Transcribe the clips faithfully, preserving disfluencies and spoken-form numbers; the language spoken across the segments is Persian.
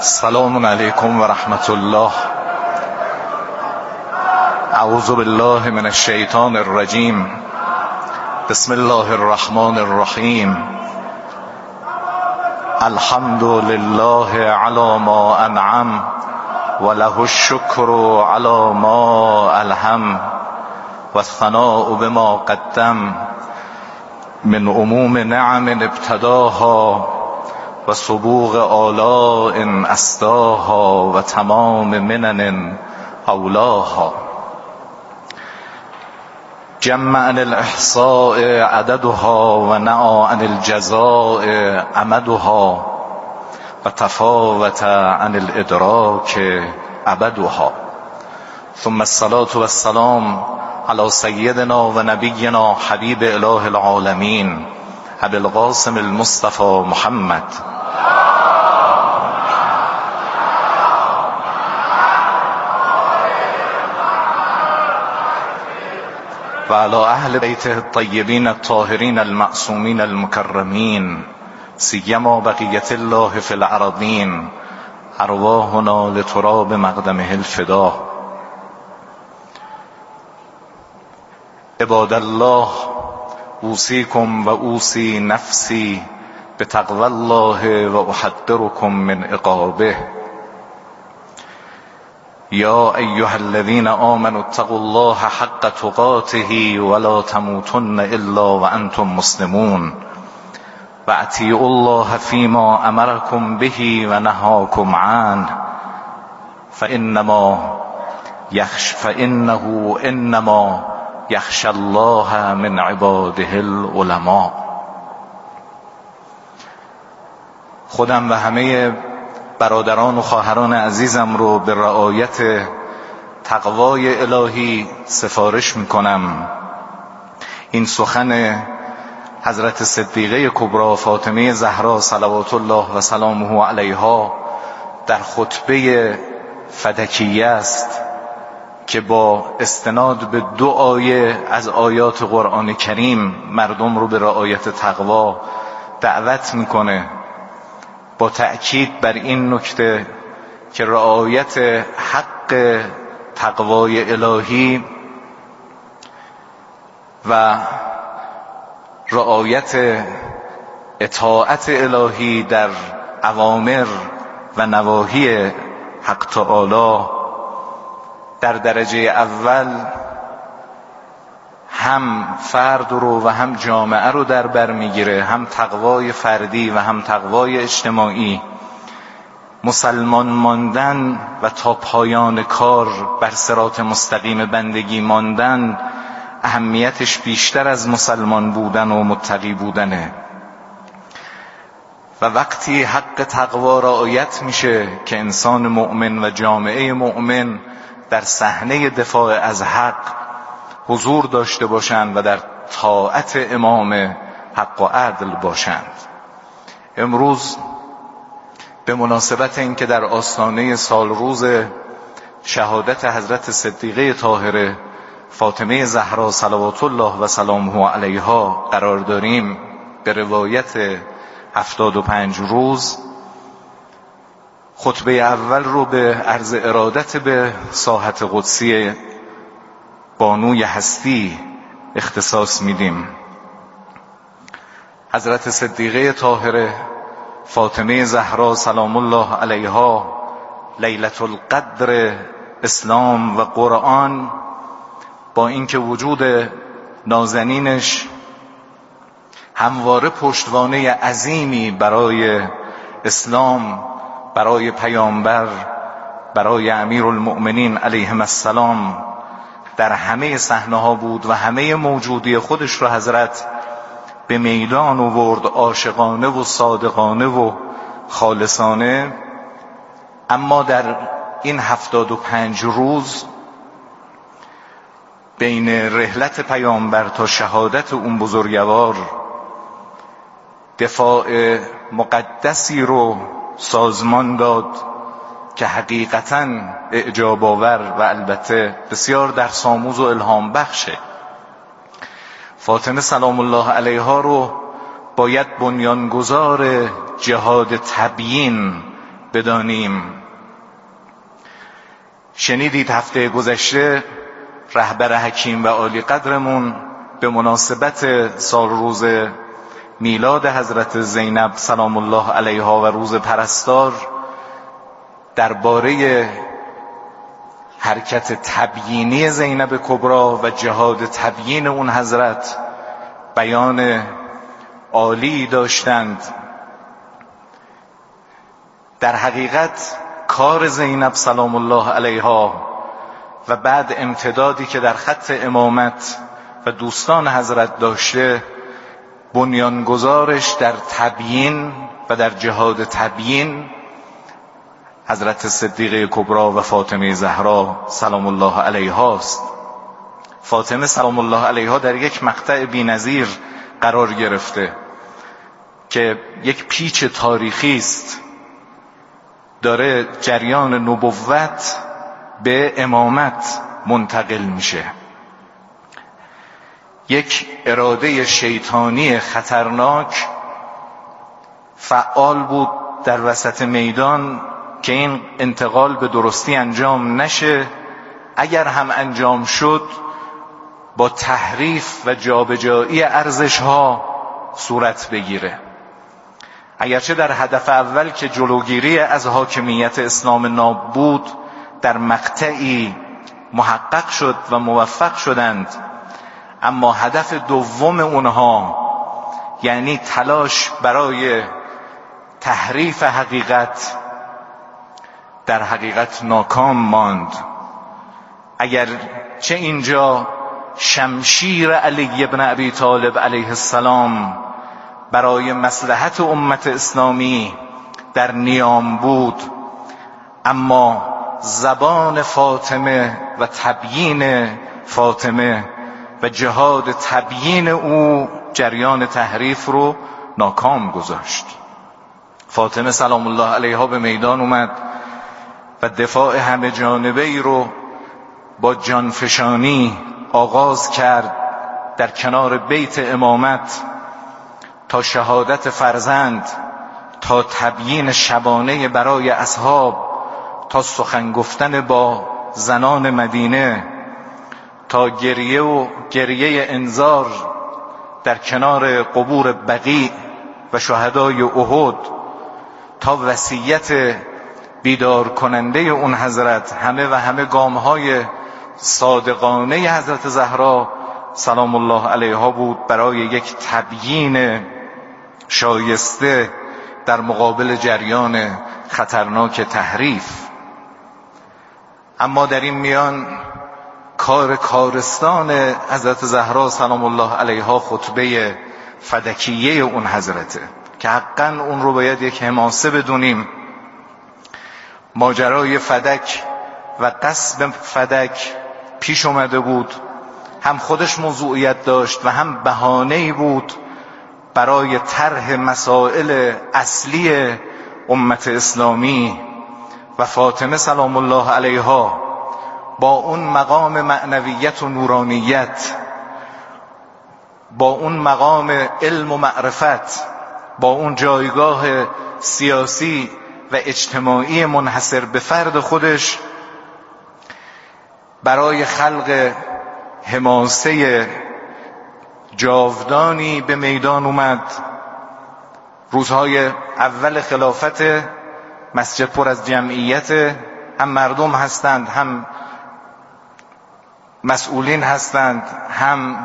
السلام علیکم و رحمت الله. اعوذ بالله من الشیطان الرجیم. بسم الله الرحمن الرحیم. الحمد لله علی ما انعم و له الشکر علی ما الهم و الثناء بما قدم من عموم نعم ابتداها و سبوغ آلاء اسداها و تمام منن اولاها. جمع عن الاحصاء عددها و نعى عن الجزاء امدها و تفاوت عن الادراک ابدها. ثم الصلاة والسلام على سیدنا و نبینا حبیب اله العالمین ابی القاسم المصطفى محمد و علی اهل بیته الطیبین الطاهرین المعصومین المکرمین سیما بقیت الله فی الارضین ارواحنا لتراب مقدمه الفدا. عباد الله، اوصیکم و اوصی نفسی بتقوی الله و احذرکم من عقابه. یا ایها الذین آمنوا اتقوا الله حق تقاته ولا تموتن الا وانتم مسلمون و اطیعوا الله فیما امرکم به و نهاکم عنه فانما یخش فانه انما یخشی الله من عباده العلماء. خودم و همه برادران و خواهران عزیزم رو به رعایت تقوای الهی سفارش میکنم. این سخن حضرت صدیقه کبری فاطمه زهرا صلوات الله و سلامه علیها در خطبه فدکیه است که با استناد به دو آیه از آیات قرآن کریم مردم رو به رعایت تقوا دعوت میکنه، با تأکید بر این نکته که رعایت حق تقوای الهی و رعایت اطاعت الهی در اوامر و نواهی حق تعالی در درجه اول هم فرد رو و هم جامعه رو در بر میگیره، هم تقوای فردی و هم تقوای اجتماعی. مسلمان ماندن و تا پایان کار بر صراط مستقیم بندگی ماندن اهمیتش بیشتر از مسلمان بودن و متقی بودنه. و وقتی حق تقوا رعایت میشه که انسان مؤمن و جامعه مؤمن در صحنه دفاع از حق حضور داشته باشند و در طاعت امام حق و عدل باشند. امروز به مناسبت اینکه در آستانه سال روز شهادت حضرت صدیقه طاهره فاطمه زهرا صلوات الله و سلامه علیها قرار داریم، به روایت هفتاد و پنج روز خطبه اول رو به عرض ارادت به ساحت قدسی بانوی هستی اختصاص میدیم. حضرت صدیقه طاهره فاطمه زهرا سلام الله علیها لیلة القدر اسلام و قرآن، با اینکه وجود نازنینش همواره پشتوانه عظیمی برای اسلام، برای پیامبر، برای امیرالمؤمنین علیهم السلام در همه صحنه‌ها بود و همه موجودی خودش رو حضرت به میدان آورد، عاشقانه و صادقانه و خالصانه. اما در این هفتاد و پنج روز بین رحلت پیامبر تا شهادت اون بزرگوار دفاع مقدسی رو سازمان داد که حقیقتاً اعجاب آور و البته بسیار درس آموز و الهام بخشه. فاطمه سلام الله علیها رو باید بنیانگذار جهاد تبیین بدانیم. شنیدید هفته گذشته رهبر حکیم و عالی قدرمون به مناسبت سال روز میلاد حضرت زینب سلام الله علیها و روز پرستار درباره حرکت تبیینی زینب کبری و جهاد تبیین اون حضرت بیان عالی داشتند. در حقیقت کار زینب سلام الله علیها و بعد امتدادی که در خط امامت و دوستان حضرت داشته، بنیانگذارش در تبیین و در جهاد تبیین حضرت صدیقه کبری و فاطمه زهرا سلام الله علیها است. فاطمه سلام الله علیها در یک مقطع بی‌نظیر قرار گرفته که یک پیچ تاریخی است، داره جریان نبوت به امامت منتقل میشه. یک اراده شیطانی خطرناک فعال بود در وسط میدان که این انتقال به درستی انجام نشه، اگر هم انجام شد با تحریف و جابجایی ارزش‌ها صورت بگیره. اگرچه در هدف اول که جلوگیری از حاکمیت اسلام ناب بود در مقطعی محقق شد و موفق شدند، اما هدف دوم اونها یعنی تلاش برای تحریف حقیقت در حقیقت ناکام ماند. اگر چه اینجا شمشیر علی ابن ابی طالب علیه السلام برای مصلحت امت اسلامی در نیام بود، اما زبان فاطمه و تبیین فاطمه و جهاد تبیین او جریان تحریف رو ناکام گذاشت. فاطمه سلام الله علیها به میدان اومد و دفاع همه جانبه ای رو با جانفشانی آغاز کرد در کنار بیت امامت تا شهادت فرزند، تا تبیین شبانه برای اصحاب، تا سخن گفتن با زنان مدینه، تا گریه و گریه انذار در کنار قبور بقیع و شهدای احد، تا وصیت بیدار کننده اون حضرت. همه و همه گامهای صادقانه حضرت زهرا سلام الله علیها بود برای یک تبیین شایسته در مقابل جریان خطرناک تحریف. اما در این میان کار کارستان حضرت زهرا سلام الله علیها خطبه فدکیه اون حضرته که حقا اون رو باید یک حماسه بدونیم. ماجرای فدک و قصد فدک پیش اومده بود، هم خودش موضوعیت داشت و هم بهانه‌ای بود برای طرح مسائل اصلی امت اسلامی. و فاطمه سلام الله علیها با اون مقام معنویت و نورانیت، با اون مقام علم و معرفت، با اون جایگاه سیاسی و اجتماعی منحصر به فرد خودش، برای خلق حماسه جاودانی به میدان اومد. روزهای اول خلافت مسجد پر از جمعیت، هم مردم هستند، هم مسئولین هستند، هم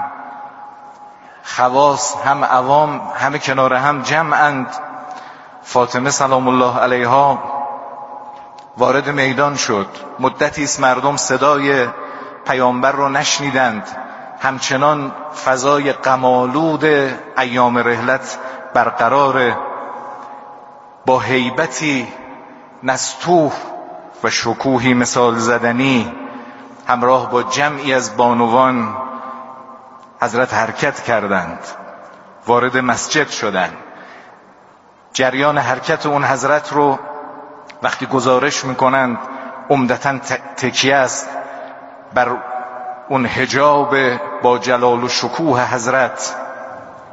خواص، هم عوام، همه کنار هم جمعند. فاطمه سلام الله علیها وارد میدان شد. مدتی است مردم صدای پیامبر رو نشنیدند، همچنان فضای غم‌آلود ایام رحلت برقرار، با هیبتی نستوح و شکوهی مثال زدنی همراه با جمعی از بانوان حضرت حرکت کردند، وارد مسجد شدند. جریان حرکت اون حضرت رو وقتی گزارش میکنند عمدتاً تکیه است بر اون حجاب با جلال و شکوه حضرت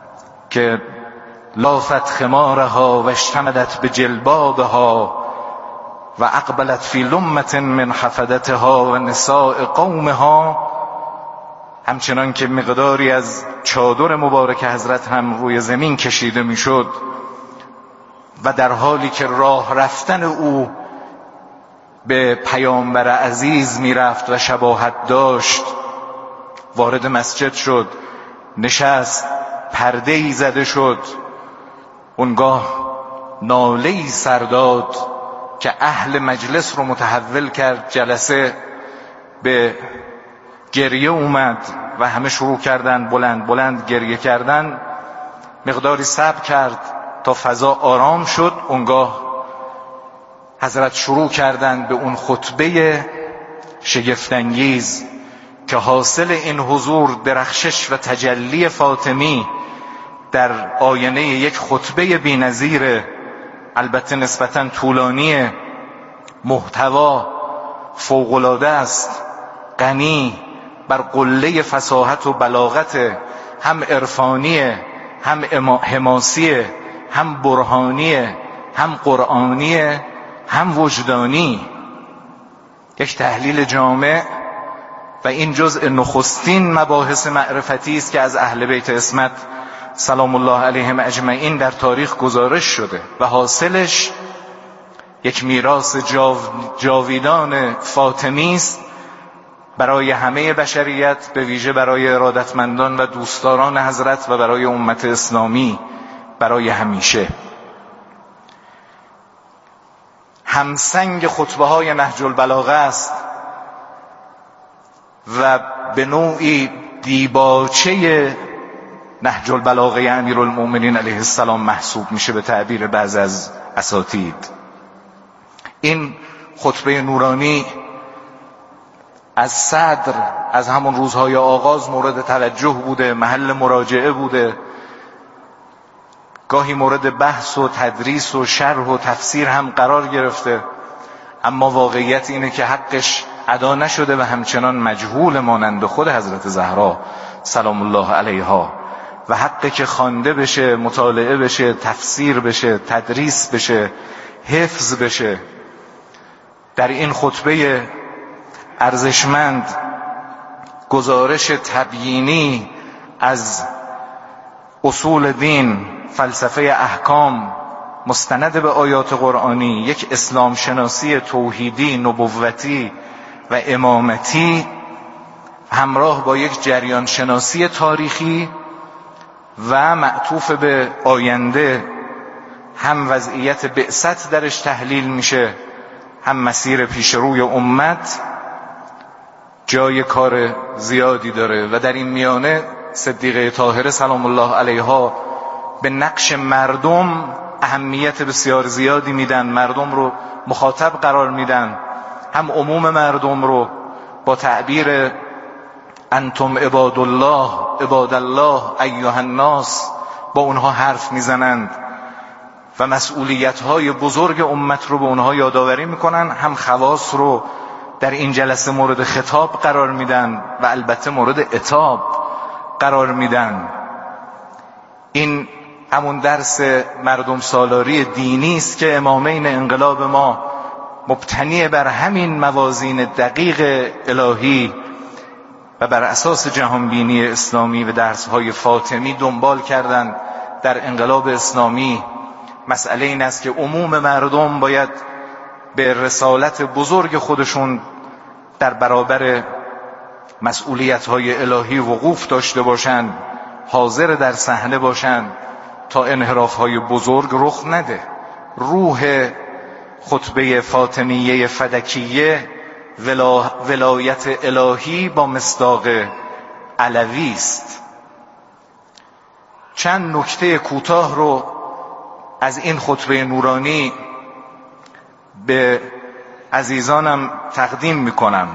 که لافت خمارها و اشتمدت به جلبابها و اقبلت فی لمة من حفدتها و نساء قومها، همچنان که مقداری از چادر مبارک حضرت هم روی زمین کشیده میشد و در حالی که راه رفتن او به پیامبر عزیز میرفت و شباهت داشت، وارد مسجد شد، نشست، پرده‌ای زده شد، اونگاه ناله‌ای سر داد که اهل مجلس رو متحول کرد. جلسه به گریه اومد و همه شروع کردن بلند بلند گریه کردن. مقداری صبر کرد تا فضا آرام شد، اونگاه حضرت شروع کردند به اون خطبه شگفت‌انگیز که حاصل این حضور، درخشش و تجلی فاطمی در آینه یک خطبه بی‌نظیر، البته نسبتاً طولانی، محتوا فوق‌العاده است، غنی بر قله فصاحت و بلاغت، هم عرفانی، هم حماسی، هم برهانی، هم قرآنی، هم وجدانی. یک تحلیل جامع و این جزء نخستین مباحث معرفتی است که از اهل بیت عصمت سلام الله علیهم اجمعین در تاریخ گزارش شده و حاصلش یک میراث جاو جاویدان فاطمی است برای همه بشریت، به ویژه برای ارادتمندان و دوستداران حضرت و برای امت اسلامی برای همیشه. همسنگ خطبه های نهج البلاغه است و به نوعی دیباچه نهج البلاغه امیرالمؤمنین علیه السلام محسوب میشه به تعبیر بعض از اساتید. این خطبه نورانی از صدر، از همون روزهای آغاز مورد توجه بوده، محل مراجعه بوده، گاهی مورد بحث و تدریس و شرح و تفسیر هم قرار گرفته، اما واقعیت اینه که حقش ادا نشده و همچنان مجهول مانند خود حضرت زهرا سلام الله علیها، و حقی که خوانده بشه، مطالعه بشه، تفسیر بشه، تدریس بشه، حفظ بشه. در این خطبه ارزشمند گزارش تبیینی از اصول دین، فلسفه احکام مستند به آیات قرآنی، یک اسلام شناسی توحیدی، نبوتی و امامتی همراه با یک جریان شناسی تاریخی و معطوف به آینده، هم وضعیت بعثت درش تحلیل میشه، هم مسیر پیشروی امت، جای کار زیادی داره. و در این میانه صدیقه طاهره سلام الله علیها به نقش مردم اهمیت بسیار زیادی میدن، مردم رو مخاطب قرار میدن، هم عموم مردم رو با تعبیر انتم عباد الله عباد الله ایها الناس با اونها حرف میزنند و مسئولیت‌های بزرگ امت رو به اونها یادآوری میکنن، هم خواص رو در این جلسه مورد خطاب قرار میدن و البته مورد عتاب قرار میدن. این همون درس مردم سالاری دینی است که امامین انقلاب ما مبتنی بر همین موازین دقیق الهی و بر اساس جهانبینی اسلامی و درس‌های فاطمی دنبال کردند در انقلاب اسلامی. مسئله این است که عموم مردم باید به رسالت بزرگ خودشون در برابر مسئولیت‌های الهی وقوف داشته باشند، حاضر در صحنه باشند تا انحراف‌های بزرگ رخ نده. روح خطبه فاطمیه فدکیه ولا... ولایت الهی با مصداق علوی است. چند نکته کوتاه رو از این خطبه نورانی به عزیزانم تقدیم میکنم.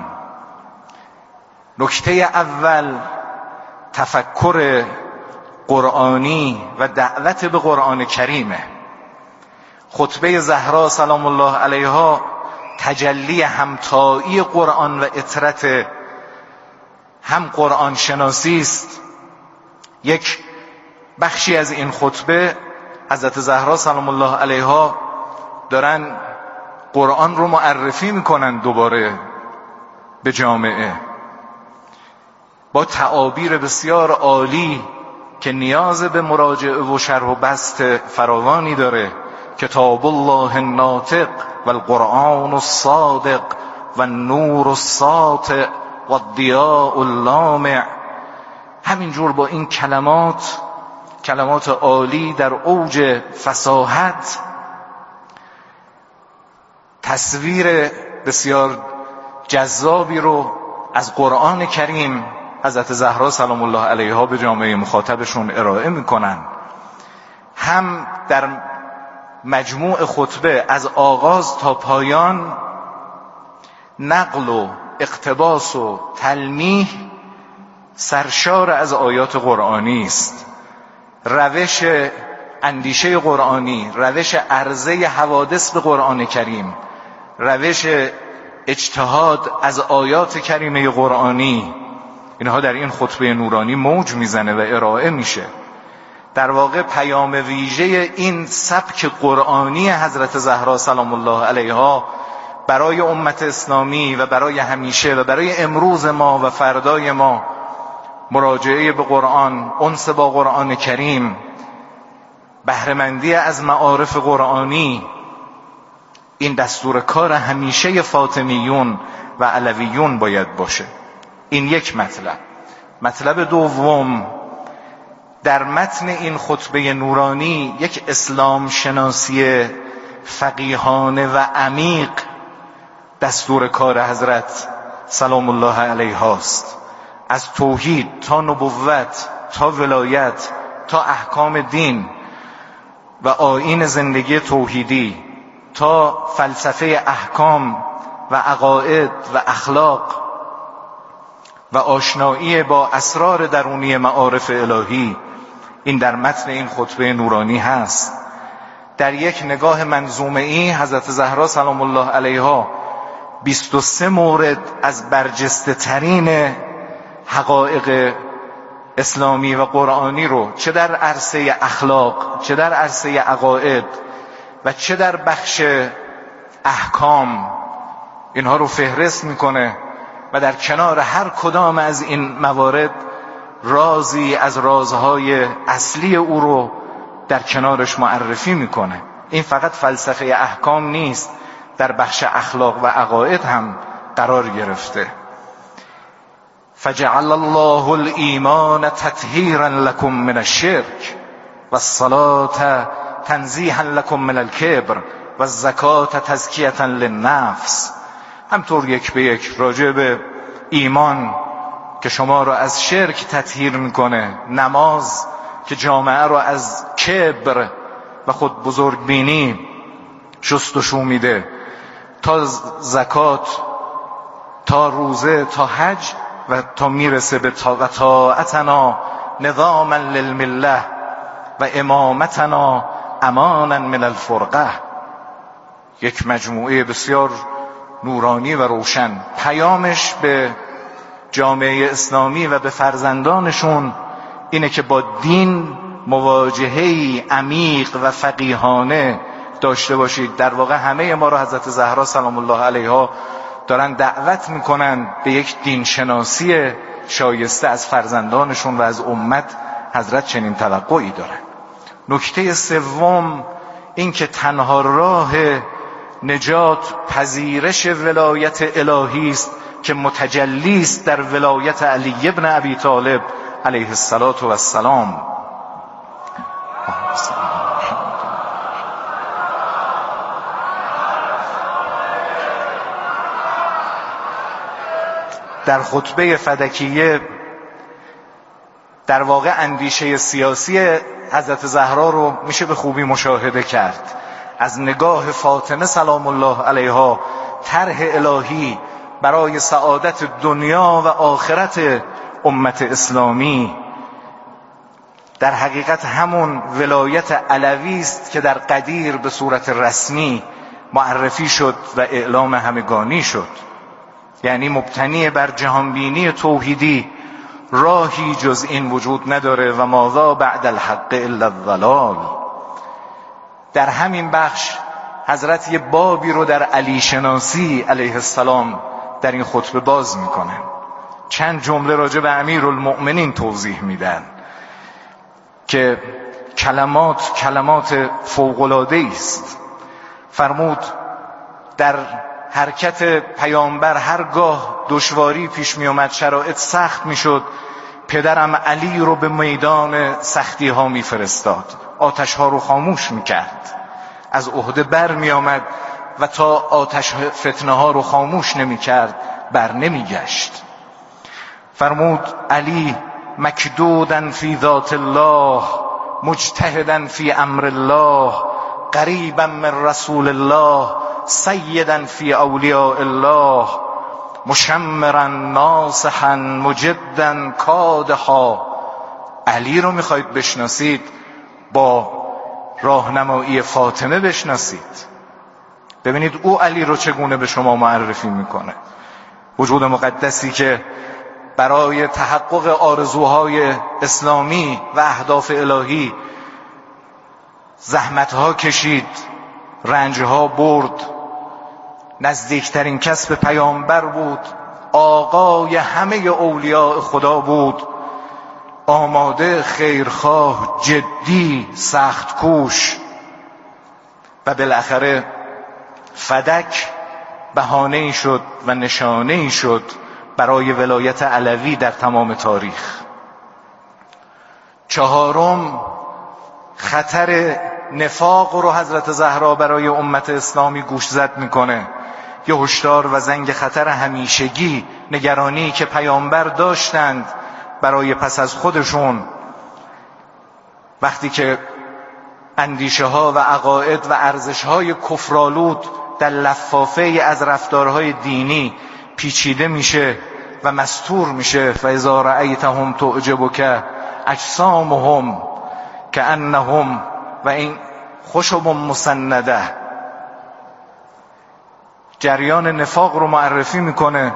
نکته اول تفکر قرآنی و دعوت به قرآن کریمه. خطبه زهرا سلام الله علیها تجلی همتایی قرآن و اطرت هم قرآن شناسی است. یک بخشی از این خطبه حضرت زهرا سلام الله علیها دارن قرآن رو معرفی میکنن دوباره به جامعه با تعابیر بسیار عالی که نیاز به مراجعه و شرح و بسط فراوانی داره. کتاب الله الناطق و القرآن الصادق و النور الساطع و الضیاء اللامع. همینجور با این کلمات، کلمات عالی در اوج فصاحت، تصویر بسیار جذابی رو از قرآن کریم حضرت زهرا سلام الله علیها به جامعه مخاطبشون ارائه میکنن. هم در مجموع خطبه از آغاز تا پایان نقل و اقتباس و تلمیح سرشار از آیات قرآنی است. روش اندیشه قرآنی، روش عرضه حوادث به قرآن کریم، روش اجتهاد از آیات کریمه قرآنی، اینها در این خطبه نورانی موج میزنه و ارائه میشه. در واقع پیام ویژه این سبک قرآنی حضرت زهرا سلام الله علیها برای امت اسلامی و برای همیشه و برای امروز ما و فردای ما، مراجعه به قرآن، انس با قرآن کریم، بهره‌مندی از معارف قرآنی، این دستور کار همیشه فاطمیون و علویون باید باشه. این یک مطلب. مطلب دوم، در متن این خطبه نورانی یک اسلام شناسی فقیهانه و عمیق دستور کار حضرت سلام الله علیهاست. از توحید تا نبوت تا ولایت تا احکام دین و آیین زندگی توحیدی تا فلسفه احکام و عقاید و اخلاق و آشنایی با اسرار درونی معارف الهی، این در متن این خطبه نورانی هست. در یک نگاه منظومه‌ای حضرت زهرا سلام الله علیها بیست و سه مورد از برجسته ترین حقایق اسلامی و قرآنی رو، چه در عرصه اخلاق، چه در عرصه عقاید و چه در بخش احکام، اینها رو فهرست میکنه و در کنار هر کدام از این موارد رازی از رازهای اصلی او رو در کنارش معرفی میکنه. این فقط فلسفه احکام نیست، در بخش اخلاق و عقاید هم قرار گرفته. فجعل الله الایمان تطهیرا لكم من الشرك والصلاة تنزیها لكم من الكبر والزکاة تزکیة للنفس. همطور یک به یک راجع به ایمان که شما را از شرک تطهیر میکنه، نماز که جامعه را از کبر و خود بزرگبینی شستشو میده، تا زکات، تا روزه، تا حج و تا میرسه به تا و طاعتنا نظاما للمله و امامتنا امانا من الفرقه. یک مجموعه بسیار نورانی و روشن. پیامش به جامعه اسلامی و به فرزندانشون اینه که با دین مواجهه‌ای عمیق و فقیهانه داشته باشید. در واقع همه ما را حضرت زهرا سلام الله علیها دارن دعوت میکنن به یک دین شناسی شایسته از فرزندانشون و از امت. حضرت چنین توقعی دارن. نکته سوم این که تنها راه نجات پذیرش ولایت الهی است که متجلی است در ولایت علی ابن ابی طالب علیه السلام. در خطبه فدکیه در واقع اندیشه سیاسی حضرت زهرا رو میشه به خوبی مشاهده کرد. از نگاه فاطمه سلام الله علیها طرح الهی برای سعادت دنیا و آخرت امت اسلامی در حقیقت همون ولایت علوی است که در قدیر به صورت رسمی معرفی شد و اعلام همگانی شد. یعنی مبتنی بر جهانبینی توحیدی، راهی جز این وجود نداره و ماذا بعد الحق الا الضلال. در همین بخش حضرت یه بابی رو در علی شناسی علیه السلام در این خطبه باز میکنن. چند جمله راجع به امیرالمؤمنین توضیح میدن که کلمات کلمات فوق‌العاده است. فرمود در حرکت پیامبر هرگاه دشواری پیش می اومد، شرایط سخت می شد، پدرم علی رو به میدان سختی ها می فرستاد، آتش ها رو خاموش می کرد، از عهده بر می آمد و تا آتش فتنه ها رو خاموش نمی کرد بر نمی گشت. فرمود علی مکدودن فی ذات الله، مجتهدن فی امر الله، قریبا من رسول الله، سیدا فی اولیاء الله، مشمرا ناصحا مجدا کادحا. علی رو میخواید بشناسید، با راهنمایی فاطمه بشناسید. ببینید او علی رو چگونه به شما معرفی میکنه. وجود مقدسی که برای تحقق آرزوهای اسلامی و اهداف الهی زحمتها کشید، رنجها برد، نزدیکترین کس به پیامبر بود، آقای همه اولیاء خدا بود، آماده، خیرخواه، جدی، سخت کوش و بالاخره فدک بهانه‌ای شد و نشانه‌ای شد برای ولایت علوی در تمام تاریخ. چهارم، خطر نفاق رو حضرت زهرا برای امت اسلامی گوشزد میکنه. یه هشدار و زنگ خطر همیشگی، نگرانی که پیامبر داشتند برای پس از خودشون، وقتی که اندیشه ها و عقاید و ارزش های کفرآلود در لفافه از رفتارهای دینی پیچیده میشه و مستور میشه. فاذا رأیتهم تعجبک اجسامهم کأنهم، و این خشب مسنده جریان نفاق رو معرفی میکنه.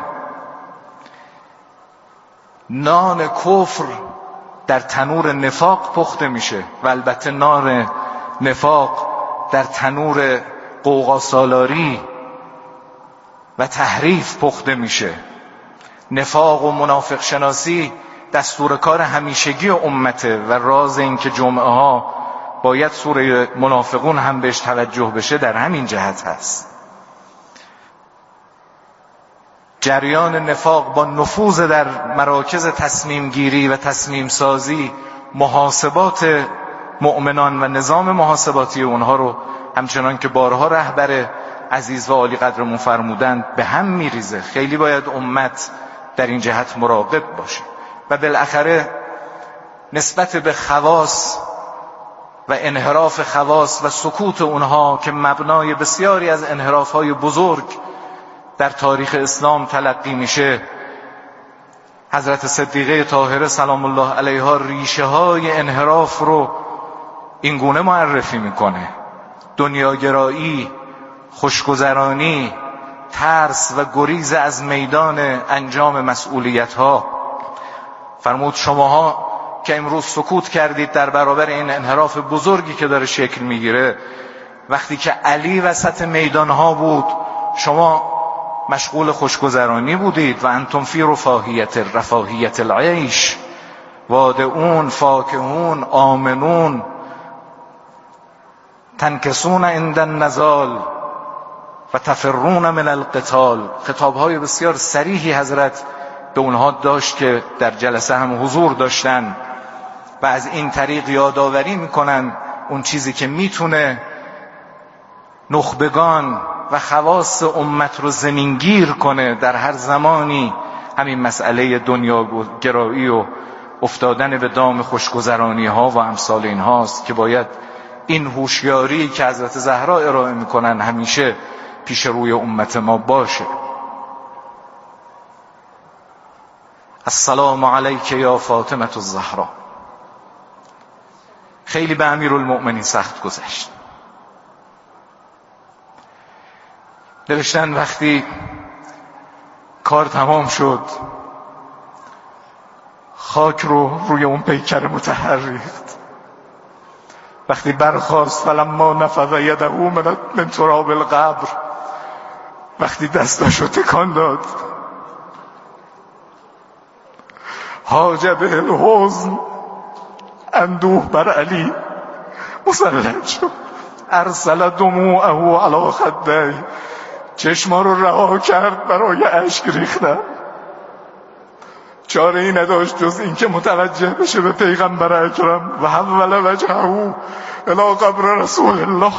نان کفر در تنور نفاق پخته میشه و البته نان نفاق در تنور غوغا سالاری و تحریف پخته میشه. نفاق و منافق شناسی دستور کار همیشگی امته و راز این که جمعه ها باید سوره منافقون هم بهش توجه بشه در همین جهت هست. جریان نفاق با نفوذ در مراکز تصمیم گیری و تصمیم سازی، محاسبات مؤمنان و نظام محاسباتی اونها رو همچنان که بارها رهبر عزیز و عالی قدرمون فرمودند به هم میریزه. خیلی باید امت در این جهت مراقب باشه. و بالاخره نسبت به خواص و انحراف خواص و سکوت اونها که مبنای بسیاری از انحراف‌های بزرگ در تاریخ اسلام تلقی میشه، حضرت صدیقه طاهره سلام الله علیها ریشه های انحراف رو اینگونه معرفی میکنه: دنیاگرایی، خوشگذرانی، ترس و گریز از میدان انجام مسئولیت ها. فرمود شماها که امروز سکوت کردید در برابر این انحراف بزرگی که داره شکل میگیره، وقتی که علی وسط میدان ها بود شما مشغول خوشگذرانی بودید. و انتم فی رفاهیت رفاهیت العیش وادعون فاکهون آمنون تنکسون عند النزال و تفرون من القتال. خطابهای بسیار صریحی حضرت به اونها داشت که در جلسه هم حضور داشتن و از این طریق یادآوری میکنن اون چیزی که میتونه نخبگان و خواص امت رو زمینگیر کنه در هر زمانی. همین مسئله دنیاگرایی و افتادن به دام خوشگذرانی ها و امثال این هاست که باید این هوشیاری که حضرت زهرا ارائه میکنن همیشه پیش روی امت ما باشه. السلام علیک یا فاطمه الزهرا. خیلی به امیرالمؤمنین سخت گذشت. نوشتن وقتی کار تمام شد خاک رو روی اون پیکر مطهر ریخت وقتی برخاست فلما نفض یده من من تراب القبر، وقتی دستاشو تکان داد حاج به الحزن، اندوه بر علی مسلط شد، ارسل دموعه علی خدیه، چشما رو رها کرد برای اشک ریختن. چاره ای نداشت جز این که متوجه بشه به پیغمبر اکرم و حول وجهه الی قبر رسول الله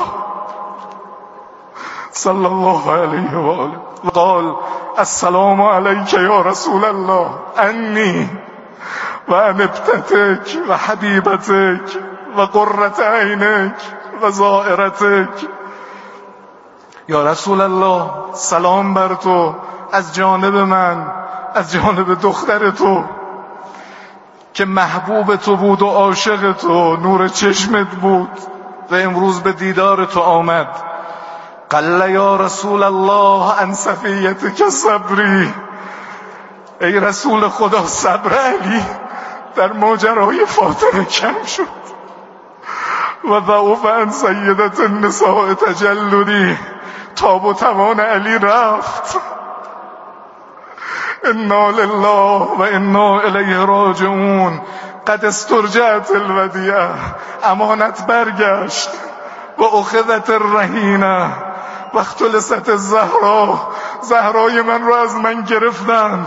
صلی الله علیه و آله و قال السلام علیک یا رسول الله انی و انبتتک و حبیبتک و قرة عینک و زائرتک. یا رسول الله سلام بر تو از جانب من، از جانب دختر تو که محبوب تو بود و عاشق تو، نور چشمت بود و امروز به دیدار تو آمد. قل یا رسول الله عن صفیتک صبری، ای رسول خدا صبر علی در ماجرای فاطمه کم شد. و ضعف عن سیدت النساء تجلدی، تاب و توان علی رفت. انا لله و انا الیه راجعون. قد استرجعت الودیعه، امانت برگشت. و اخذت الرهینه و اختلست الزهرا، زهرای من رو از من گرفتند.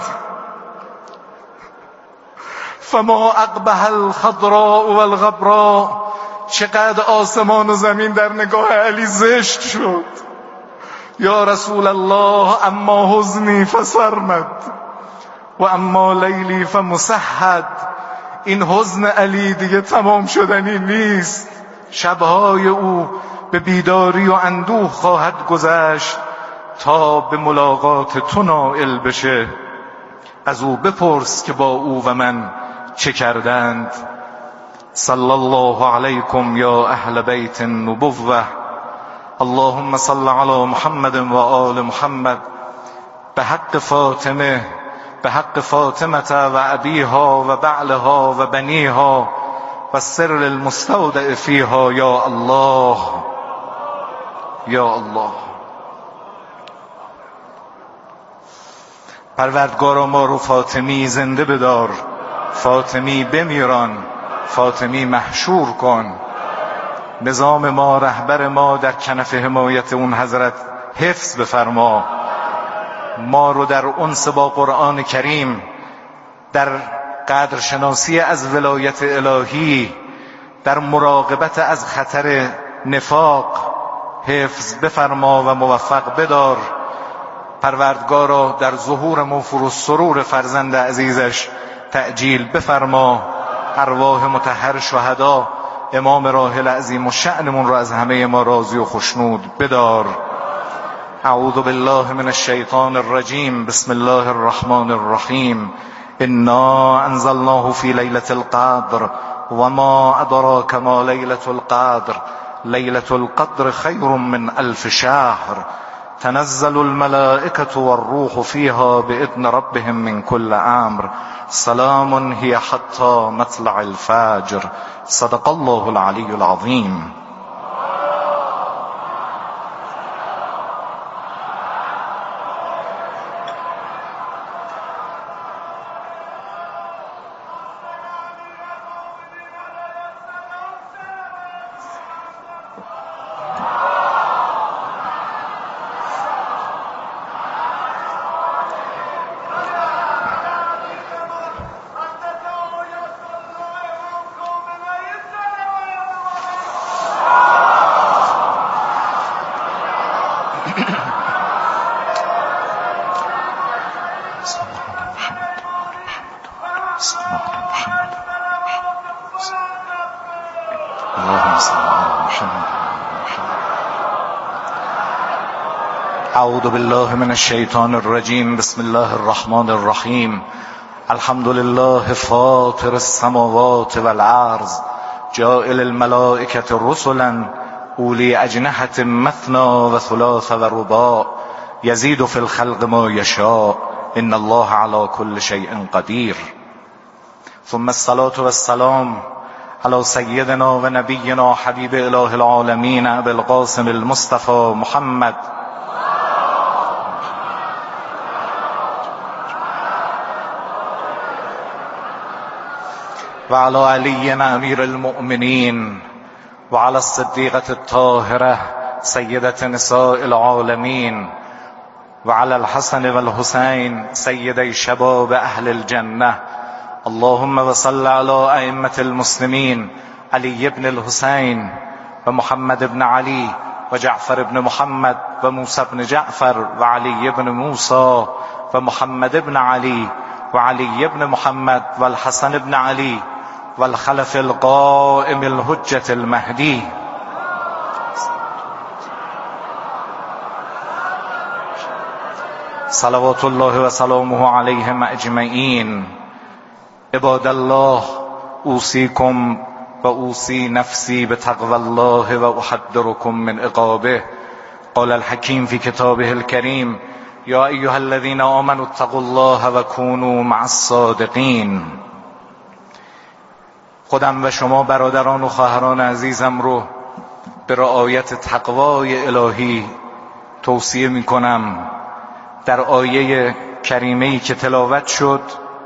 فما اقبح الخضراء و الغبراء، چقدر آسمان و زمین در نگاه علی زشت شد. یا رسول الله اما حزنی فسرمد و اما لیلی فمسحد. این حزن علی دیگه تمام شدنی نیست، شبهای او به بیداری و اندوه خواهد گذشت تا به ملاقات تو نائل بشه. از او بپرس که با او و من چه کردند. صلی الله علیکم یا اهل بیت النبوة، اللهم صل علی محمد و آل محمد. به حق فاطمه، به حق فاطمه و ابیها و بعلها و بنیها و سر المستودع فیها، یا الله یا الله. پروردگارا ما رو فاطمی زنده بدار، فاطمی بمیران، فاطمی محشور کن. نظام ما، رهبر ما در کنف حمایت اون حضرت حفظ بفرما. ما رو در انس با قرآن کریم، در قدرشناسی از ولایت الهی، در مراقبت از خطر نفاق حفظ بفرما و موفق بدار. پروردگارا در ظهور موفور و سرور فرزند عزیزش تعجیل بفرما. ارواح مطهر شهدا، امام راحل عظیم و شأنمون رو از همه ما راضی و خشنود بدار. اعوذ بالله من الشیطان الرجیم. بسم الله الرحمن الرحیم. انا انزلناه فی لیلة القدر و ما ادراک ما لیلة القدر. لیلة القدر خیر من الف شهر. تنزل الملائكة والروح فيها بإذن ربهم من كل امر. سلام هي حتى مطلع الفجر. صدق الله العلي العظيم. اعوذ بالله من الشیطان الرجیم. بسم الله الرحمن الرحیم. الحمد لله فاطر السماوات والارض، جاعل الملائکة رسلا اولی اجنحة مثنى و ثلاث و رباع، یزید فی الخلق ما یشاء، ان الله على كل شیء قدیر. ثم الصلاة والسلام علی سیدنا و نبینا حبیب اله العالمین ابی القاسم المصطفى محمد و علی علی امیر المؤمنین و علی الصدیقة الطاهرة سیدة نساء العالمین و علی الحسن و الحسین سیدی شباب اهل الجنة. اللهم وصل على ائمة المسلمين علي بن الحسين ومحمد بن علي وجعفر بن محمد وموسى بن جعفر وعلي بن موسى ومحمد بن علي وعلي بن محمد والحسن بن علي والخلف القائم الحجة المهدي. صلوات الله وسلامه عليهم اجمعين. عباد الله اوصیکم و اوصی نفسی بتقوى الله و احذرکم من عقابه. قال الحکیم فی کتابه الکریم یا ایها الذین آمنوا اتقوا الله و کونوا مع الصادقین. خودم و شما برادران و خواهران عزیزم رو به رعایت تقوای الهی توصیه می کنم. در آیه کریمه‌ای که تلاوت شد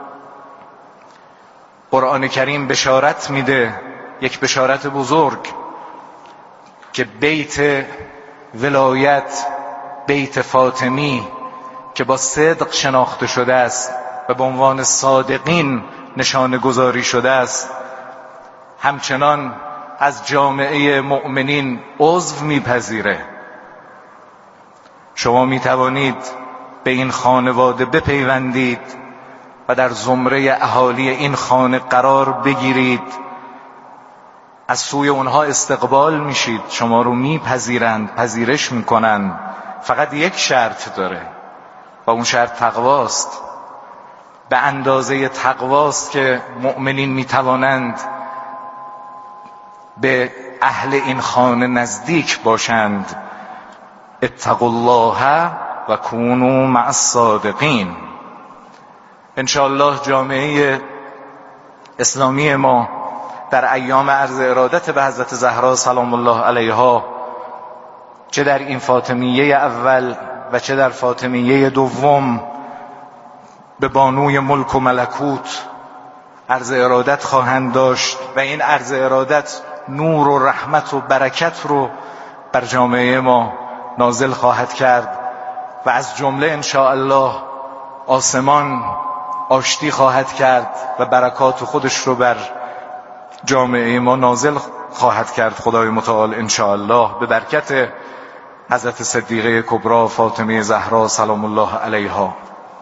قرآن کریم بشارت میده، یک بشارت بزرگ، که بیت ولایت، بیت فاطمی که با صدق شناخته شده است و به عنوان صادقین نشانه گذاری شده است، همچنان از جامعه مؤمنین عضو میپذیره. شما میتوانید به این خانواده بپیوندید و در زمره اهالی این خانه قرار بگیرید. از سوی اونها استقبال میشید، شما رو میپذیرند، پذیرش میکنند. فقط یک شرط داره و اون شرط تقواست. به اندازه تقواست که مؤمنین میتوانند به اهل این خانه نزدیک باشند. اتقوا الله و کونوا مع الصادقین. انشاءالله جامعه اسلامی ما در ایام عرض ارادت به حضرت زهرا سلام الله علیها، چه در این فاطمیه اول و چه در فاطمیه دوم، به بانوی ملک و ملکوت عرض ارادت خواهند داشت و این عرض ارادت نور و رحمت و برکت رو بر جامعه ما نازل خواهد کرد و از جمله انشاءالله آسمان آشتی خواهد کرد و برکات خودش رو بر جامعه ما نازل خواهد کرد خدای متعال انشاءالله، به برکت حضرت صدیقه کبری فاطمه زهرا سلام الله علیها.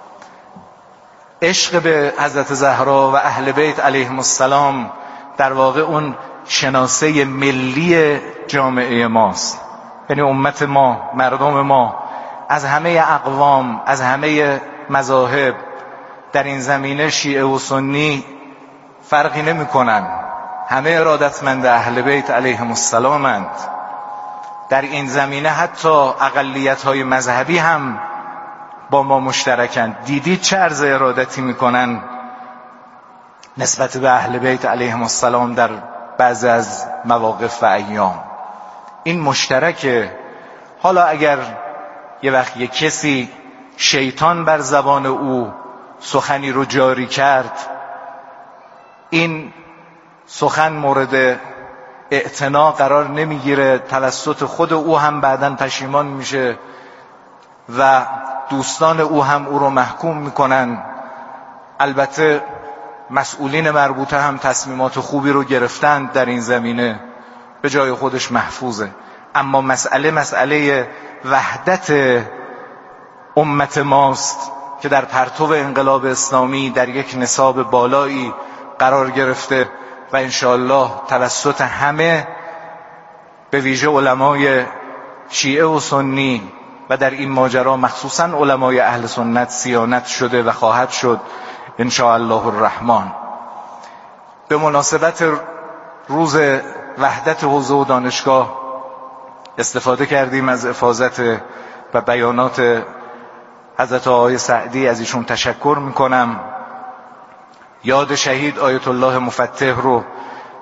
عشق به حضرت زهرا و اهل بیت علیهم السلام در واقع اون شناسه ملی جامعه ماست. یعنی امت ما، مردم ما، از همه اقوام، از همه مذاهب در این زمینه شیعه و سنی فرقی نمی کنن. همه ارادتمند اهل بیت علیهم السلامند. در این زمینه حتی اقلیت های مذهبی هم با ما مشترکند. دیدید چه عرض ارادتی میکنن نسبت به اهل بیت علیهم السلام در بعضی از مواقف و ایام. این مشترکه. حالا اگر یه وقت یه کسی شیطان بر زبان او سخنی رو جاری کرد، این سخن مورد اعتنا قرار نمیگیره، توسط خود او هم بعداً پشیمان میشه و دوستان او هم او رو محکوم میکنن. البته مسئولین مربوطه هم تصمیمات خوبی رو گرفتند در این زمینه، به جای خودش محفوظه. اما مسئله مسئله وحدت امت ماست که در پرتو انقلاب اسلامی در یک نصاب بالایی قرار گرفته و انشاءالله توسط همه، به ویژه علمای شیعه و سنی و در این ماجرا مخصوصا علمای اهل سنت صیانت شده و خواهد شد انشاءالله الرحمن. به مناسبت روز وحدت حوزه و دانشگاه استفاده کردیم از افاضت و بیانات حضرت آقای سعدی، از ایشون تشکر میکنم. یاد شهید آیت الله مفتح رو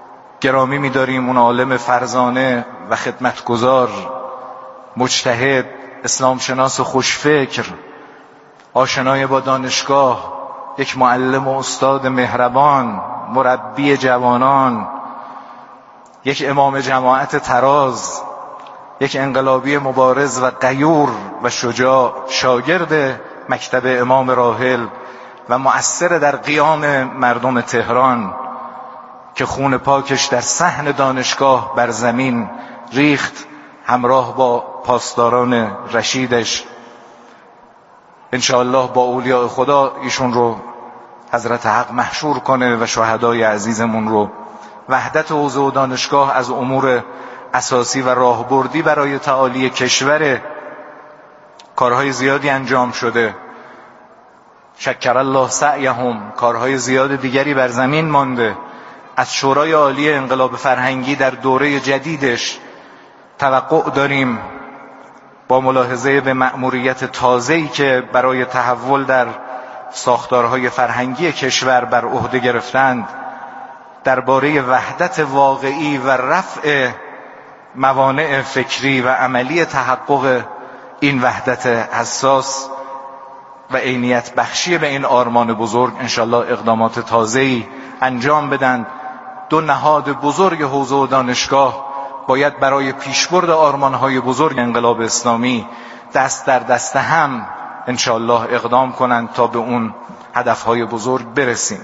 گرامی می‌داریم اون عالم فرزانه و خدمتگزار، مجتهد، اسلام شناس و خوشفکر، آشنای با دانشگاه، یک معلم و استاد مهربان، مربی جوانان، یک امام جماعت تراز، یک انقلابی مبارز و غیور و شجاع، شاگرد مکتب امام راحل و مؤثر در قیام مردم تهران که خون پاکش در صحن دانشگاه بر زمین ریخت، همراه با پاسداران رشیدش. انشاءالله با اولیاء خدا ایشون رو حضرت حق محشور کنه و شهدای عزیزمون رو. وحدت حوزه و دانشگاه از امور اساسی و راهبردی برای تعالی کشور. کارهای زیادی انجام شده، شکر الله سعیهم، کارهای زیاد دیگری بر زمین مانده. از شورای عالی انقلاب فرهنگی در دوره جدیدش توقع داریم با ملاحظه به مأموریت تازه‌ای که برای تحول در ساختارهای فرهنگی کشور بر عهده گرفتند، درباره وحدت واقعی و رفع موانع فکری و عملی تحقق این وحدت حساس و عینیت بخشی به این آرمان بزرگ انشالله اقدامات تازه‌ای انجام بدن. دو نهاد بزرگ حوزه و دانشگاه باید برای پیشبرد آرمانهای بزرگ انقلاب اسلامی دست در دست هم انشالله اقدام کنند تا به اون هدفهای بزرگ برسیم.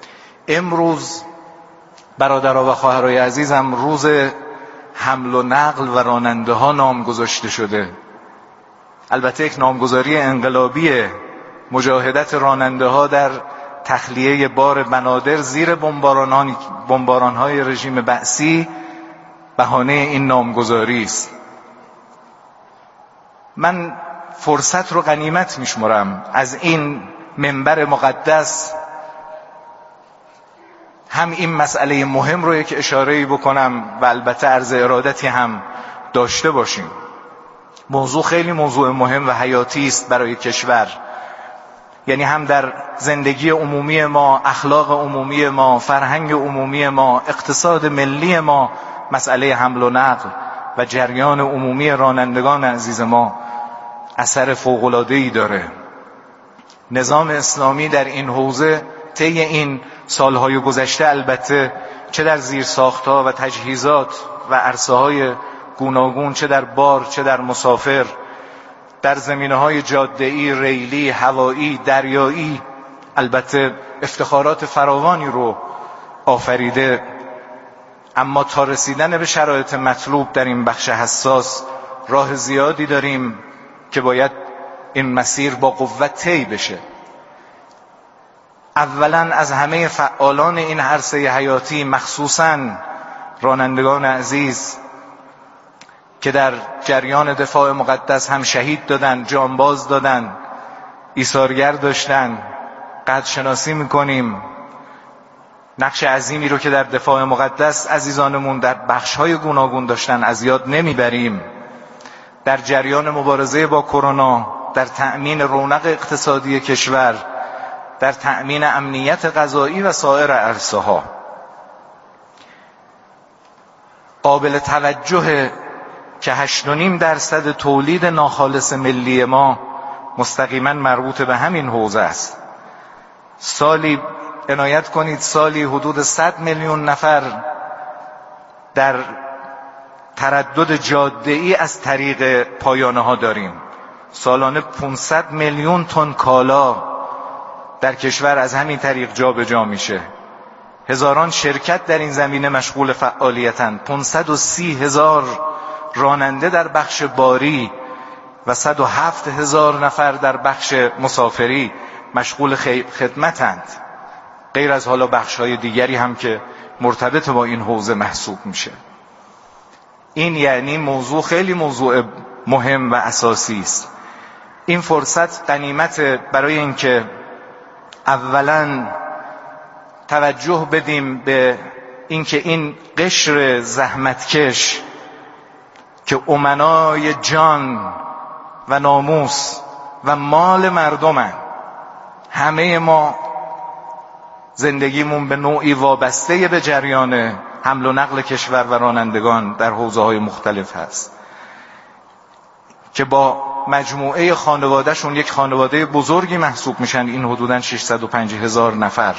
امروز برادرها و خواهرای عزیزم روز حمل و نقل و راننده ها نام گذاشته شده. البته یک نامگذاری انقلابی، مجاهدت راننده ها در تخلیه بار بنادر زیر بمباران های رژیم بعثی بهانه این نامگذاری است. من فرصت رو غنیمت میشمرم از این منبر مقدس هم این مسئله مهم رو یک اشاره‌ای بکنم و البته عرض ارادتی هم داشته باشیم. موضوع خیلی موضوع مهم و حیاتی است برای کشور، یعنی هم در زندگی عمومی ما، اخلاق عمومی ما، فرهنگ عمومی ما، اقتصاد ملی ما. مسئله حمل و نقل و جریان عمومی رانندگان عزیز ما اثر فوق‌العاده‌ای داره. نظام اسلامی در این حوزه طی این سالهای گذشته البته چه در زیرساخت‌ها و تجهیزات و عرصه‌های گوناگون، چه در بار چه در مسافر، در زمینه‌های جاده‌ای، ریلی، هوایی، دریایی، البته افتخارات فراوانی رو آفریده. اما تا رسیدن به شرایط مطلوب در این بخش حساس راه زیادی داریم که باید این مسیر با قوت طی بشه. اولا از همه فعالان این عرصه حیاتی، مخصوصاً رانندگان عزیز که در جریان دفاع مقدس هم شهید دادن، جانباز دادن، ایثارگر داشتن، قدر شناسی میکنیم. نقش عظیمی رو که در دفاع مقدس عزیزانمون در بخش‌های گوناگون داشتن از یاد نمیبریم. در جریان مبارزه با کرونا، در تأمین رونق اقتصادی کشور، در تأمین امنیت غذایی و سایر عرصه‌ها. قابل توجه که هشت و نیم درصد تولید ناخالص ملی ما مستقیما مربوط به همین حوزه است. سالی عنایت کنید سالی حدود صد میلیون نفر در تردد جاده‌ای از طریق پایانه ها داریم. سالانه پانصد میلیون تن کالا در کشور از همین طریق جابجا میشه. هزاران شرکت در این زمینه مشغول فعالیتن. پانصد و سی هزار راننده در بخش باری و صد و هفت هزار نفر در بخش مسافری مشغول خدمتند، غیر از حالا بخش‌های دیگری هم که مرتبط با این حوزه محسوب میشه. این یعنی موضوع خیلی موضوع مهم و اساسی است. این فرصت غنیمت برای اینکه اولا توجه بدیم به اینکه این قشر زحمتکش که امنای جان و ناموس و مال مردمن، همه ما زندگیمون به نوعی وابسته به جریان حمل و نقل کشور و رانندگان در حوزه‌های مختلف هست که با مجموعه خانوادهشون یک خانواده بزرگی محسوب میشن. این حدوداً ششصد و پنجاه هزار نفر.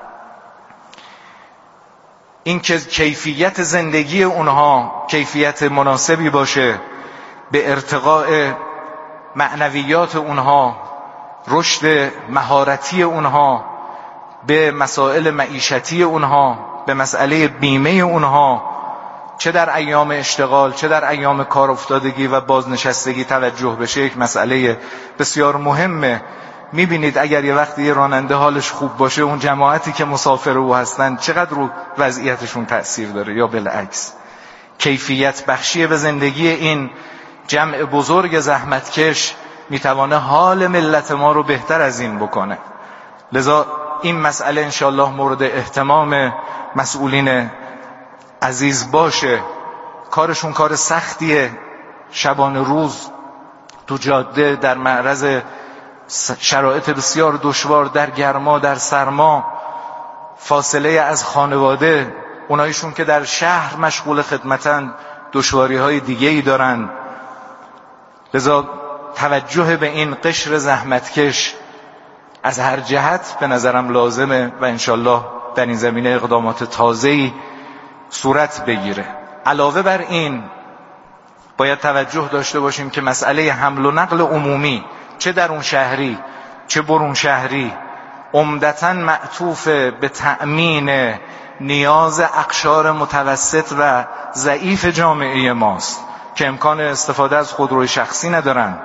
این که کیفیت زندگی اونها کیفیت مناسبی باشه، به ارتقاء معنویات اونها، رشد مهارتی اونها، به مسائل معیشتی اونها، به مسئله بیمه اونها، چه در ایام اشتغال چه در ایام کار افتادگی و بازنشستگی توجه بشه، یک مسئله بسیار مهمه. میبینید اگر یه وقتی یه راننده حالش خوب باشه، اون جماعتی که مسافر او هستن چقدر رو وضعیتشون تأثیر داره، یا بالعکس. کیفیت بخشی به زندگی این جمع بزرگ زحمتکش میتوانه حال ملت ما رو بهتر از این بکنه. لذا این مسئله انشاءالله مورد اهتمام مسئولین عزیز باشه. کارشون کار سختیه، شبانه روز تو جاده در معرض شرایط بسیار دشوار، در گرما در سرما، فاصله از خانواده، اونایشون که در شهر مشغول خدمتن دشواری های دیگه ای دارن. لذا توجه به این قشر زحمتکش از هر جهت به نظرم لازمه و انشالله در این زمینه اقدامات تازه‌ای صورت بگیره. علاوه بر این باید توجه داشته باشیم که مسئله حمل و نقل عمومی، چه در اون شهری چه برون شهری، عمدتاً معطوف به تأمین نیاز اقشار متوسط و ضعیف جامعه ماست که امکان استفاده از خودروی شخصی ندارن.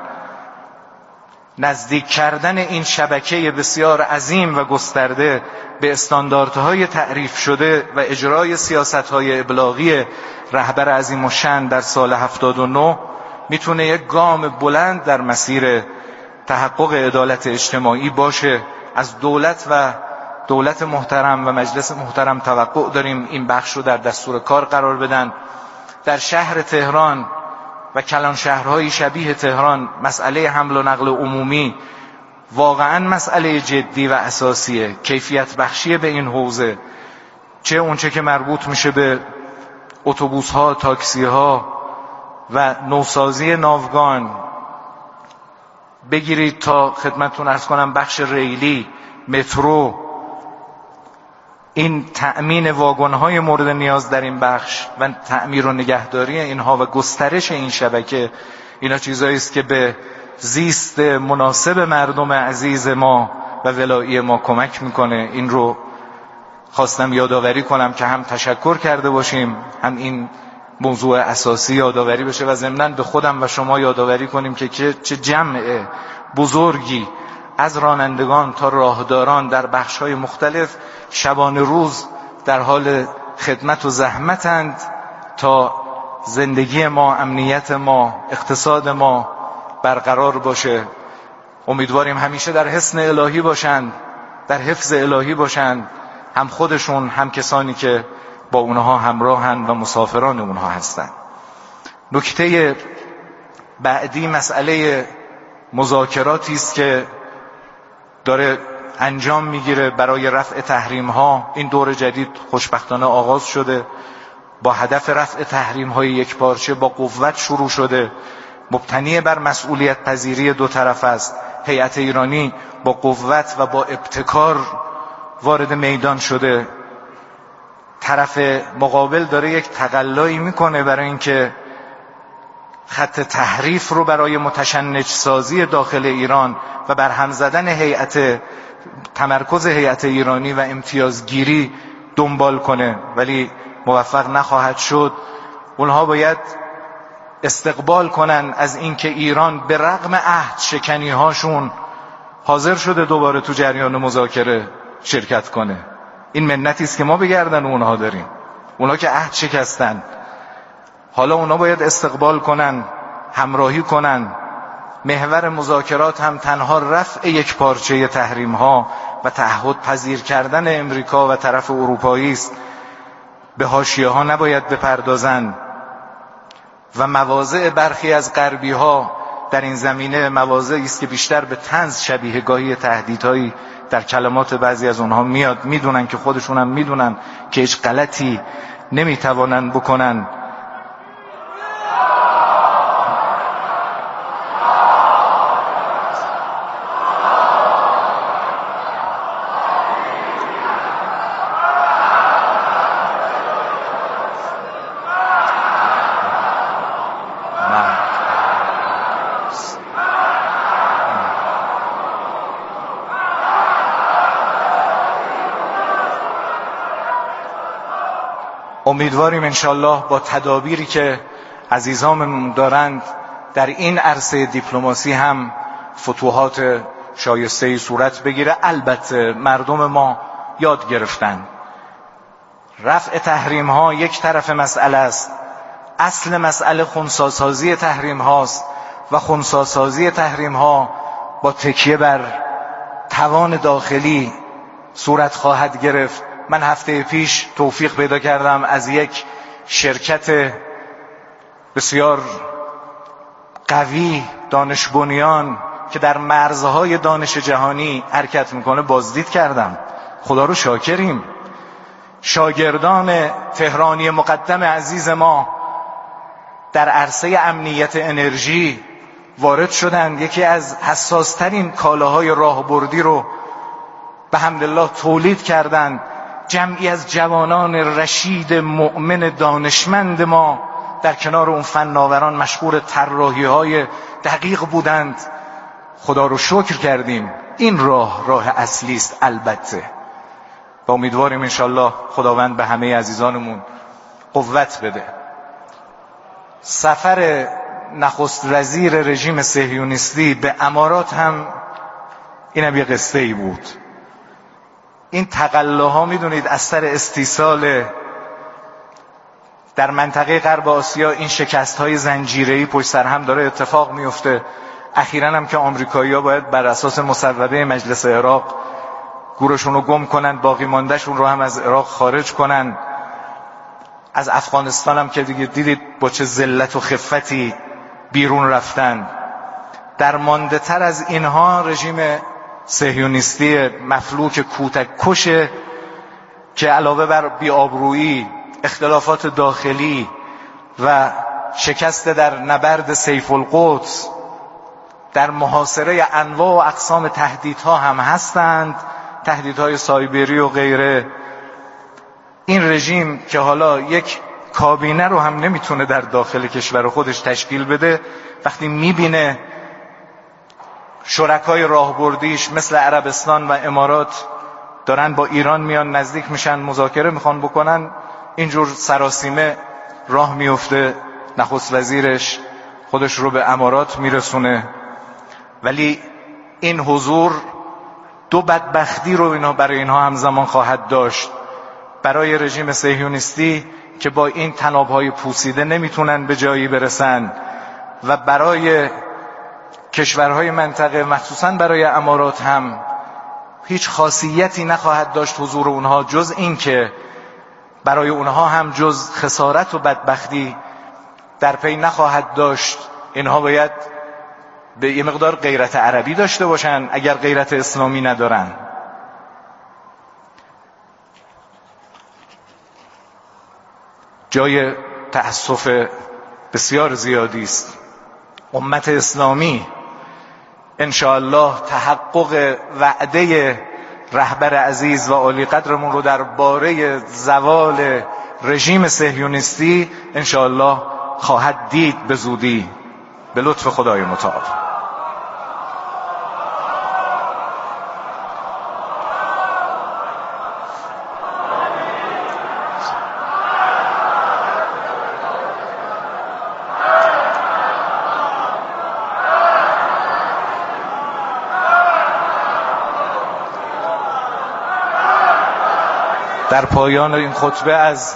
نزدیک کردن این شبکه بسیار عظیم و گسترده به استانداردهای تعریف شده و اجرای سیاست‌های ابلاغی رهبر عظیم الشأن در سال هفتاد و نه میتونه یک گام بلند در مسیر تحقق عدالت اجتماعی باشه. از دولت و دولت محترم و مجلس محترم توقع داریم این بخش رو در دستور کار قرار بدن. در شهر تهران و کلان شهرهای شبیه تهران مسئله حمل و نقل عمومی واقعا مسئله جدی و اساسیه. کیفیت بخشی به این حوزه، چه اونچه که مربوط میشه به اتوبوس ها، تاکسی ها و نوسازی ناوگان، بگیرید تا خدمتتون عرض کنم بخش ریلی، مترو، این تأمین واگن‌های مورد نیاز در این بخش و تعمیر و نگهداری اینها و گسترش این شبکه، اینا چیزایی است که به زیست مناسب مردم عزیز ما و ولایی ما کمک میکنه. این رو خواستم یادآوری کنم که هم تشکر کرده باشیم، هم این موضوع اساسی یادآوری بشه و ضمناً به خودم و شما یادآوری کنیم که چه جمع بزرگی از رانندگان تا راهداران در بخش‌های مختلف شبانه روز در حال خدمت و زحمتند تا زندگی ما، امنیت ما، اقتصاد ما برقرار باشه. امیدواریم همیشه در حسن الهی باشند، در حفظ الهی باشند، هم خودشون هم کسانی که با اونها همراهن و مسافران اونها هستند. نکته بعدی مسئله مذاکراتی است که داره انجام میگیره برای رفع تحریم ها. این دور جدید خوشبختانه آغاز شده، با هدف رفع تحریم های یک پارچه با قوت شروع شده، مبتنی بر مسئولیت پذیری دو طرف است. هیئت ایرانی با قوت و با ابتکار وارد میدان شده، طرف مقابل داره یک تقلایی میکنه برای اینکه خط تحریف رو برای متشنج سازی داخل ایران و برهم زدن هیئت تمرکز هیئت ایرانی و امتیازگیری دنبال کنه، ولی موفق نخواهد شد. اونها باید استقبال کنن از اینکه ایران به رغم عهد شکنی هاشون حاضر شده دوباره تو جریان مذاکره شرکت کنه. این منتی است که ما به گردن اونها داریم، اونها که عهد شکستن. حالا اونها باید استقبال کنن، همراهی کنن. محور مذاکرات هم تنها رفع یک پارچه تحریم ها و تعهد پذیر کردن امریکا و طرف اروپایی است. به حاشیه ها نباید بپردازن و مواضع برخی از غربی ها در این زمینه مواضعی است که بیشتر به طنز شبیه گاهی تهدیدهایی در کلمات بعضی از اونها میاد. میدونن که خودشون هم میدونن که هیچ غلطی نمیتوانند بکنند. امیدواریم انشالله با تدابیری که عزیزانمون دارند در این عرصه دیپلماسی هم فتوحات شایسته‌ای صورت بگیره. البته مردم ما یاد گرفتن رفع تحریم ها یک طرف مسئله است، اصل مسئله خنثی‌سازی تحریم هاست و خنثی‌سازی تحریم ها با تکیه بر توان داخلی صورت خواهد گرفت. من هفته پیش توفیق پیدا کردم از یک شرکت بسیار قوی دانش بنیان که در مرزهای دانش جهانی حرکت میکنه بازدید کردم. خدا رو شاکریم. شاگردان تهرانی مقدم عزیز ما در عرصه امنیت انرژی وارد شدند. یکی از حساسترین کالاهای راهبردی رو به حمدالله تولید کردند. جمعی از جوانان رشید مؤمن دانشمند ما در کنار اون فناوران مشغول طراحی‌های دقیق بودند. خدا رو شکر کردیم. این راه راه اصلی است. البته و امیدواریم انشالله خداوند به همه عزیزانمون قوت بده. سفر نخست وزیر رژیم صهیونیستی به امارات هم اینم یه قصه ای بود. این تقلاها میدونید از سر استیصال در منطقه غرب آسیا این شکست های زنجیره‌ای پشت سر هم داره اتفاق میفته. اخیراً هم که آمریکایی‌ها باید بر اساس مصوبه مجلس عراق گورشون رو گم کنن، باقی ماندهشون رو هم از عراق خارج کنن. از افغانستان هم که دیگه دیدید با چه ذلت و خفتی بیرون رفتن. در مانده تر از اینها رژیم صهیونیستی مفلوک کوتک کشه که علاوه بر بی‌آبرویی، اختلافات داخلی و شکست در نبرد سیف القدس در محاصره انواع و اقسام تهدیدها هم هستند، تهدیدهای سایبری و غیره. این رژیم که حالا یک کابینه رو هم نمیتونه در داخل کشور خودش تشکیل بده، وقتی میبینه شرکای راهبردیش مثل عربستان و امارات دارن با ایران میان نزدیک میشن، مذاکره میخوان بکنن، اینجور سراسیمه راه میفته، نخست وزیرش خودش رو به امارات میرسونه. ولی این حضور دو بدبختی رو اینا برای اینها همزمان خواهد داشت. برای رژیم صهیونیستی که با این تنابهای پوسیده نمیتونن به جایی برسن و برای کشورهای منطقه مخصوصا برای امارات هم هیچ خاصیتی نخواهد داشت حضور اونها، جز این که برای اونها هم جز خسارت و بدبختی در پی نخواهد داشت. اینها باید به یه مقدار غیرت عربی داشته باشن اگر غیرت اسلامی ندارن. جای تأسف بسیار زیادی است. امت اسلامی انشاءالله تحقق وعده رهبر عزیز و عالی قدرمون رو در باره زوال رژیم صهیونیستی انشاءالله خواهد دید به زودی به لطف خدای متعال. در پایان این خطبه از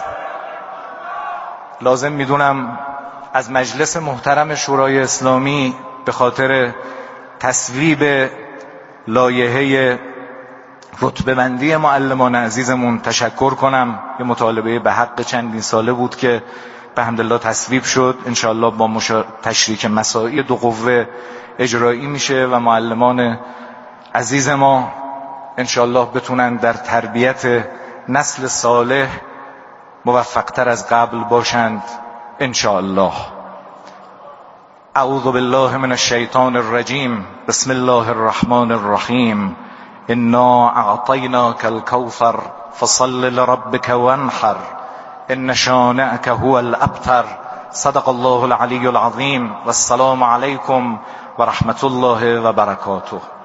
لازم میدونم از مجلس محترم شورای اسلامی به خاطر تصویب لایحه رتبه بندی معلمان عزیزمون تشکر کنم. یه مطالبه به حق چندین ساله بود که به حمدالله تصویب شد. انشاءالله با مشا... تشریک مساعی دو قوه اجرایی میشه و معلمان عزیز ما انشاءالله بتونن در تربیت نسل صالح موفقتر از قبل باشند ان شاء الله. اعوذ بالله من الشیطان الرجیم. بسم الله الرحمن الرحیم. انا اعطیناک الکوثر فصل لربک وانحر ان شانئک هو الابتر. صدق الله العلی العظیم. و السلام علیکم و رحمت الله و برکاته.